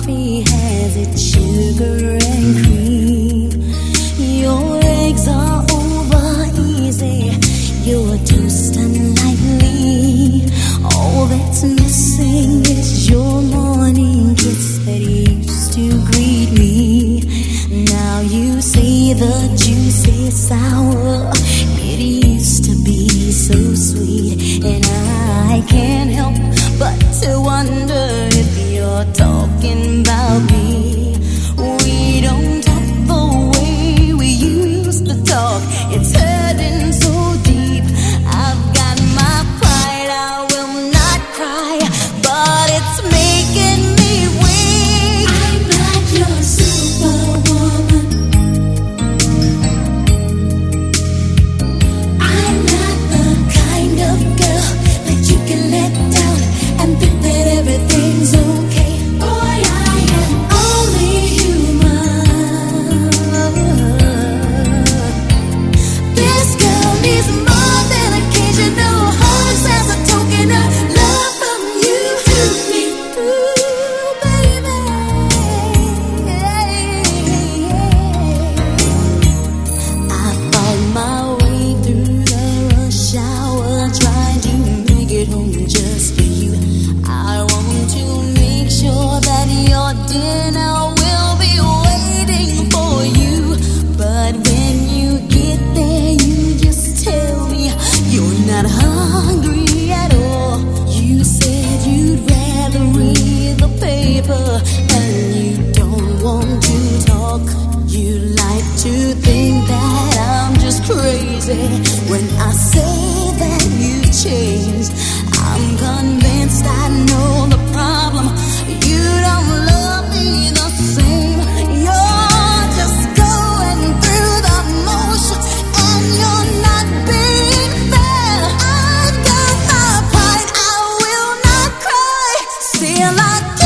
coffee has its sugar and cream. Your eggs are over easy. Your toast unlikely. All that's missing is your morning kiss that used to greet me. Now you say the juice is sour. It used to be so sweet, and I can't help but to wonder if you're talking about me. We don't talk the way we used to talk. It's hurting so deep. I've got my pride, I will not cry, but it's making me weak. I'm not your superwoman. I'm not the kind of girl that you can let down and think that everything's okay. Boy, I am only human. This girl needs more than occasional hugs as a token of love from you to me. Ooh, baby. I fought my way through the rush hour, trying to make it home just for you. I want to make sure that your dinner will be waiting for you. But when you get there, you just tell me you're not hungry at all. You said you'd rather read the paper and you don't want to talk. You like to think that I'm just crazy when I say that you've changed. I'm convinced I know the problem. You don't love me the same. You're just going through the motions and you're not being fair. I've got my pride, I will not cry. Still I